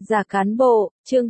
Giả cán bộ, chương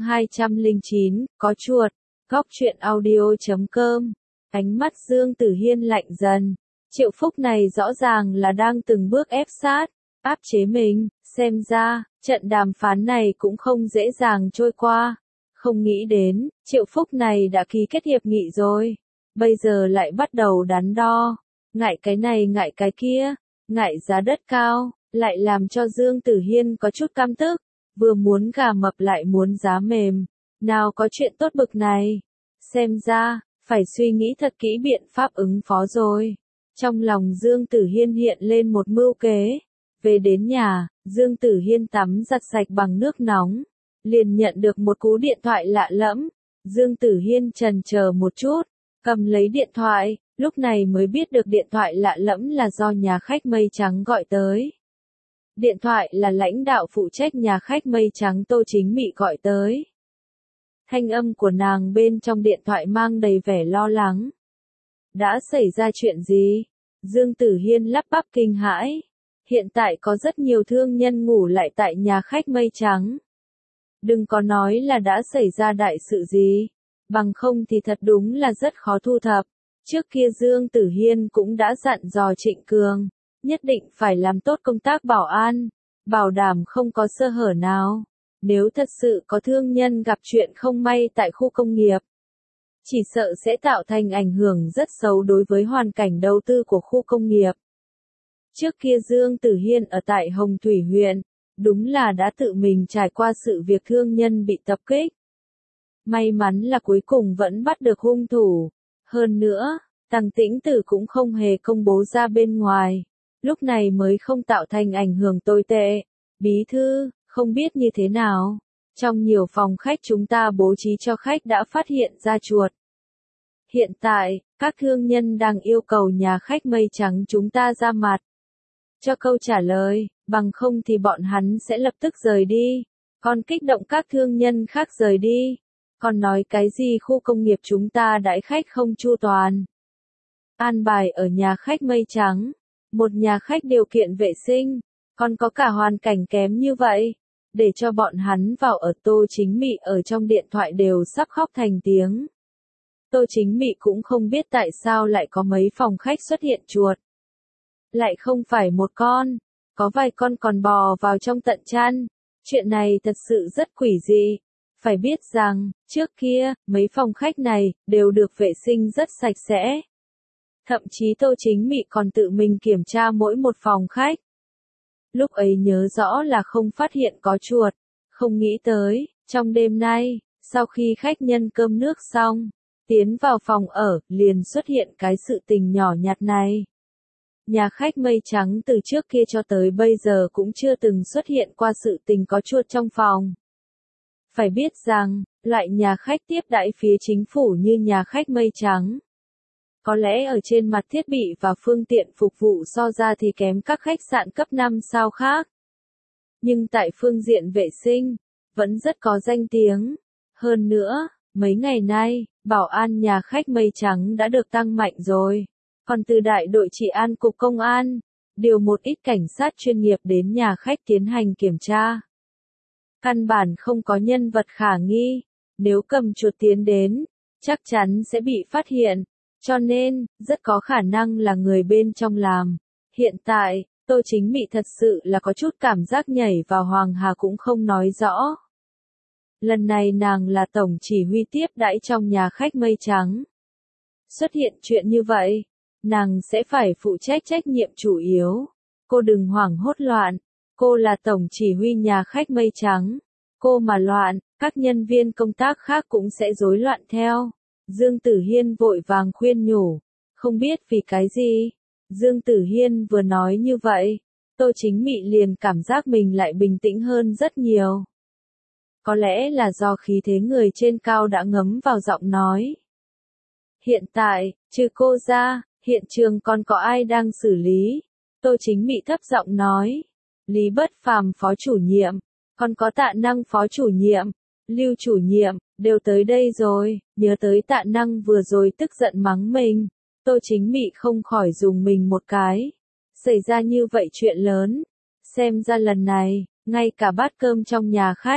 209, có chuột, góc truyện audio.com. Ánh mắt Dương Tử Hiên lạnh dần. Triệu Phúc này rõ ràng là đang từng bước ép sát, áp chế mình, xem ra, trận đàm phán này cũng không dễ dàng trôi qua. Không nghĩ đến, Triệu Phúc này đã ký kết hiệp nghị rồi. Bây giờ lại bắt đầu đắn đo. Ngại cái này ngại cái kia, ngại giá đất cao, lại làm cho Dương Tử Hiên có chút căm tức. Vừa muốn gà mập lại muốn giá mềm. Nào có chuyện tốt bực này. Xem ra, phải suy nghĩ thật kỹ biện pháp ứng phó rồi. Trong lòng Dương Tử Hiên hiện lên một mưu kế. Về đến nhà, Dương Tử Hiên tắm giặt sạch bằng nước nóng. Liền nhận được một cú điện thoại lạ lẫm. Dương Tử Hiên chần chờ một chút, cầm lấy điện thoại, lúc này mới biết được điện thoại lạ lẫm là do nhà khách Mây Trắng gọi tới. Điện thoại là lãnh đạo phụ trách nhà khách Mây Trắng Tô Chính Mị gọi tới. Thanh âm của nàng bên trong điện thoại mang đầy vẻ lo lắng. Đã xảy ra chuyện gì? Dương Tử Hiên lắp bắp kinh hãi. Hiện tại có rất nhiều thương nhân ngủ lại tại nhà khách Mây Trắng. Đừng có nói là đã xảy ra đại sự gì. Bằng không thì thật đúng là rất khó thu thập. Trước kia Dương Tử Hiên cũng đã dặn dò Trịnh Cường. Nhất định phải làm tốt công tác bảo an, bảo đảm không có sơ hở nào. Nếu thật sự có thương nhân gặp chuyện không may tại khu công nghiệp, chỉ sợ sẽ tạo thành ảnh hưởng rất xấu đối với hoàn cảnh đầu tư của khu công nghiệp. Trước kia Dương Tử Hiên ở tại Hồng Thủy huyện, đúng là đã tự mình trải qua sự việc thương nhân bị tập kích. May mắn là cuối cùng vẫn bắt được hung thủ. Hơn nữa, Tằng Tĩnh Tử cũng không hề công bố ra bên ngoài. Lúc này mới không tạo thành ảnh hưởng tồi tệ. Bí thư, không biết như thế nào. Trong nhiều phòng khách chúng ta bố trí cho khách đã phát hiện ra chuột. Hiện tại, các thương nhân đang yêu cầu nhà khách Mây Trắng chúng ta ra mặt. Cho câu trả lời, bằng không thì bọn hắn sẽ lập tức rời đi. Còn kích động các thương nhân khác rời đi. Còn nói cái gì khu công nghiệp chúng ta đãi khách không chu toàn. An bài ở nhà khách Mây Trắng. Một nhà khách điều kiện vệ sinh, còn có cả hoàn cảnh kém như vậy, để cho bọn hắn vào ở. Tô Chính Mị ở trong điện thoại đều sắp khóc thành tiếng. Tô Chính Mị cũng không biết tại sao lại có mấy phòng khách xuất hiện chuột. Lại không phải một con, có vài con còn bò vào trong tận chăn. Chuyện này thật sự rất quỷ dị. Phải biết rằng, trước kia, mấy phòng khách này, đều được vệ sinh rất sạch sẽ. Thậm chí Tô Chính Mị còn tự mình kiểm tra mỗi một phòng khách. Lúc ấy nhớ rõ là không phát hiện có chuột. Không nghĩ tới, trong đêm nay, sau khi khách nhân cơm nước xong, tiến vào phòng ở, liền xuất hiện cái sự tình nhỏ nhặt này. Nhà khách Mây Trắng từ trước kia cho tới bây giờ cũng chưa từng xuất hiện qua sự tình có chuột trong phòng. Phải biết rằng, loại nhà khách tiếp đãi phía chính phủ như nhà khách Mây Trắng. Có lẽ ở trên mặt thiết bị và phương tiện phục vụ so ra thì kém các khách sạn cấp 5 sao khác. Nhưng tại phương diện vệ sinh, vẫn rất có danh tiếng. Hơn nữa, mấy ngày nay, bảo an nhà khách Mây Trắng đã được tăng mạnh rồi. Còn từ đại đội trị an cục công an, điều một ít cảnh sát chuyên nghiệp đến nhà khách tiến hành kiểm tra. Căn bản không có nhân vật khả nghi. Nếu cầm chuột tiến đến, chắc chắn sẽ bị phát hiện. Cho nên, rất có khả năng là người bên trong làm. Hiện tại, Tô Chính Mị thật sự là có chút cảm giác nhảy vào Hoàng Hà cũng không nói rõ. Lần này nàng là tổng chỉ huy tiếp đãi trong nhà khách Mây Trắng. Xuất hiện chuyện như vậy, nàng sẽ phải phụ trách trách nhiệm chủ yếu. Cô đừng hoảng hốt loạn, cô là tổng chỉ huy nhà khách Mây Trắng. Cô mà loạn, các nhân viên công tác khác cũng sẽ rối loạn theo. Dương Tử Hiên vội vàng khuyên nhủ, không biết vì cái gì. Dương Tử Hiên vừa nói như vậy, Tô Chính Mị liền cảm giác mình lại bình tĩnh hơn rất nhiều. Có lẽ là do khí thế người trên cao đã ngấm vào giọng nói. Hiện tại, trừ cô ra, hiện trường còn có ai đang xử lý? Tô Chính Mị thấp giọng nói. Lý Bất Phàm phó chủ nhiệm, còn có Tạ Năng phó chủ nhiệm, Lưu chủ nhiệm, đều tới đây rồi. Nhớ tới Tạ Năng vừa rồi tức giận mắng mình, Tô Chính Mị không khỏi dùng mình một cái. Xảy ra như vậy chuyện lớn. Xem ra lần này, ngay cả bát cơm trong nhà khách,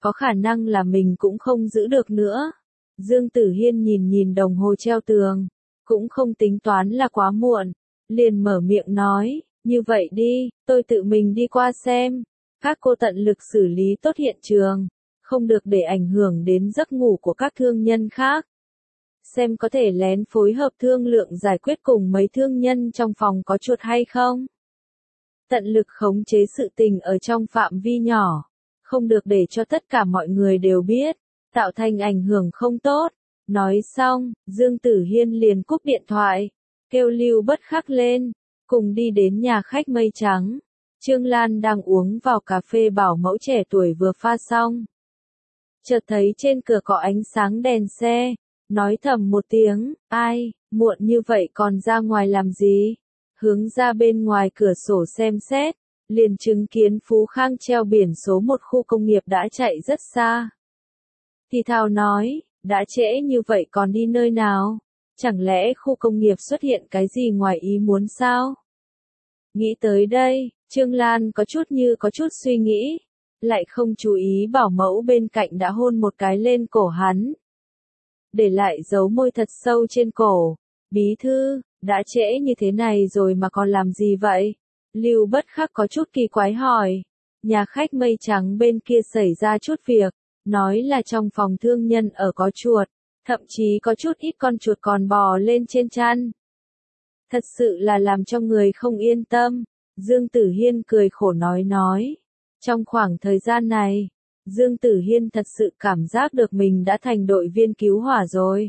có khả năng là mình cũng không giữ được nữa. Dương Tử Hiên nhìn nhìn đồng hồ treo tường, cũng không tính toán là quá muộn, liền mở miệng nói, như vậy đi, tôi tự mình đi qua xem, các cô tận lực xử lý tốt hiện trường, không được để ảnh hưởng đến giấc ngủ của các thương nhân khác. Xem có thể lén phối hợp thương lượng giải quyết cùng mấy thương nhân trong phòng có chuột hay không. Tận lực khống chế sự tình ở trong phạm vi nhỏ, không được để cho tất cả mọi người đều biết, tạo thành ảnh hưởng không tốt. Nói xong, Dương Tử Hiên liền cúp điện thoại, kêu Lưu Bất Khắc lên, cùng đi đến nhà khách mây trắng. Trương Lan đang uống vào cà phê bảo mẫu trẻ tuổi vừa pha xong. Chợt thấy trên cửa có ánh sáng đèn xe, nói thầm một tiếng, ai, muộn như vậy còn ra ngoài làm gì? Hướng ra bên ngoài cửa sổ xem xét, liền chứng kiến Phú Khang treo biển số một khu công nghiệp đã chạy rất xa. Thì thào nói, đã trễ như vậy còn đi nơi nào? Chẳng lẽ khu công nghiệp xuất hiện cái gì ngoài ý muốn sao? Nghĩ tới đây, Trương Lan có chút suy nghĩ, lại không chú ý bảo mẫu bên cạnh đã hôn một cái lên cổ hắn. Để lại dấu môi thật sâu trên cổ, bí thư, đã trễ như thế này rồi mà còn làm gì vậy? Lưu Bất Khắc có chút kỳ quái hỏi, nhà khách mây trắng bên kia xảy ra chút việc, nói là trong phòng thương nhân ở có chuột, thậm chí có chút ít con chuột còn bò lên trên chăn. Thật sự là làm cho người không yên tâm, Dương Tử Hiên cười khổ nói. Trong khoảng thời gian này, Dương Tử Hiên thật sự cảm giác được mình đã thành đội viên cứu hỏa rồi.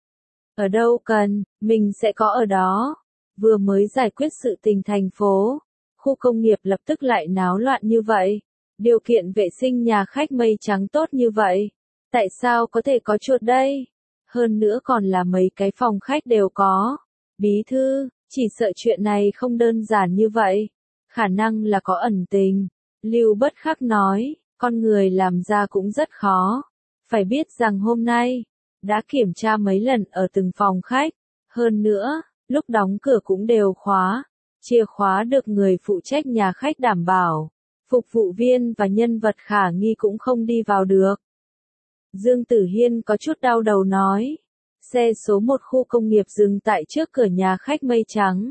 Ở đâu cần, mình sẽ có ở đó. Vừa mới giải quyết sự tình thành phố, khu công nghiệp lập tức lại náo loạn như vậy. Điều kiện vệ sinh nhà khách mây trắng tốt như vậy. Tại sao có thể có chuột đây? Hơn nữa còn là mấy cái phòng khách đều có. Bí thư, chỉ sợ chuyện này không đơn giản như vậy. Khả năng là có ẩn tình. Lưu Bất Khắc nói, con người làm ra cũng rất khó. Phải biết rằng hôm nay, đã kiểm tra mấy lần ở từng phòng khách. Hơn nữa, lúc đóng cửa cũng đều khóa. Chìa khóa được người phụ trách nhà khách đảm bảo. Phục vụ viên và nhân vật khả nghi cũng không đi vào được. Dương Tử Hiên có chút đau đầu nói. Xe số 1 khu công nghiệp dừng tại trước cửa nhà khách mây trắng.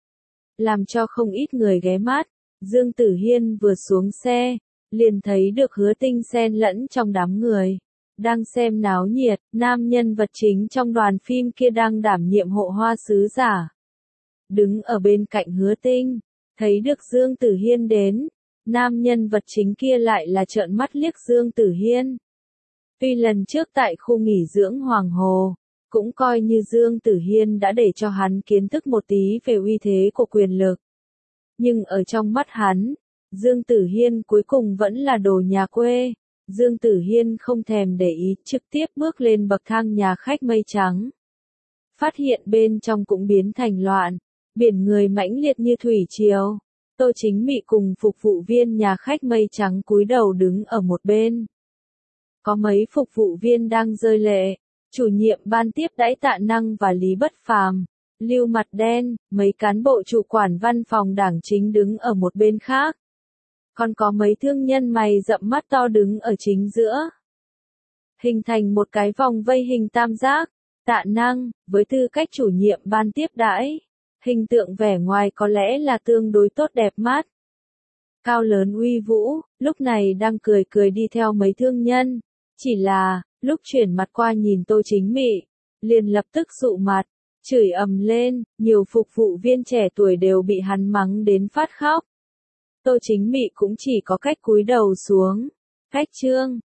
Làm cho không ít người ghé mắt. Dương Tử Hiên vừa xuống xe, liền thấy được Hứa Tinh xen lẫn trong đám người. Đang xem náo nhiệt, nam nhân vật chính trong đoàn phim kia đang đảm nhiệm hộ hoa sứ giả. Đứng ở bên cạnh Hứa Tinh, thấy được Dương Tử Hiên đến. Nam nhân vật chính kia lại là trợn mắt liếc Dương Tử Hiên. Tuy lần trước tại khu nghỉ dưỡng Hoàng Hồ, cũng coi như Dương Tử Hiên đã để cho hắn kiến thức một tí về uy thế của quyền lực. Nhưng ở trong mắt hắn, Dương Tử Hiên cuối cùng vẫn là đồ nhà quê. Dương Tử Hiên không thèm để ý, trực tiếp bước lên bậc thang nhà khách mây trắng. Phát hiện bên trong cũng biến thành loạn, biển người mãnh liệt như thủy triều. Tô Chính Mị cùng phục vụ viên nhà khách mây trắng cúi đầu đứng ở một bên. Có mấy phục vụ viên đang rơi lệ, chủ nhiệm ban tiếp đãi Tạ Năng và Lý Bất Phàm, Lưu Mặt Đen, mấy cán bộ chủ quản văn phòng đảng chính đứng ở một bên khác. Còn có mấy thương nhân mày rậm mắt to đứng ở chính giữa. Hình thành một cái vòng vây hình tam giác. Tạ Năng, với tư cách chủ nhiệm ban tiếp đãi, hình tượng vẻ ngoài có lẽ là tương đối tốt đẹp mắt. Cao lớn uy vũ, lúc này đang cười cười đi theo mấy thương nhân. Chỉ là, lúc chuyển mặt qua nhìn Tô Chính Mị, liền lập tức dụ mặt, chửi ầm lên, nhiều phục vụ viên trẻ tuổi đều bị hắn mắng đến phát khóc. Tô Chính Mị cũng chỉ có cách cúi đầu xuống. Cách chương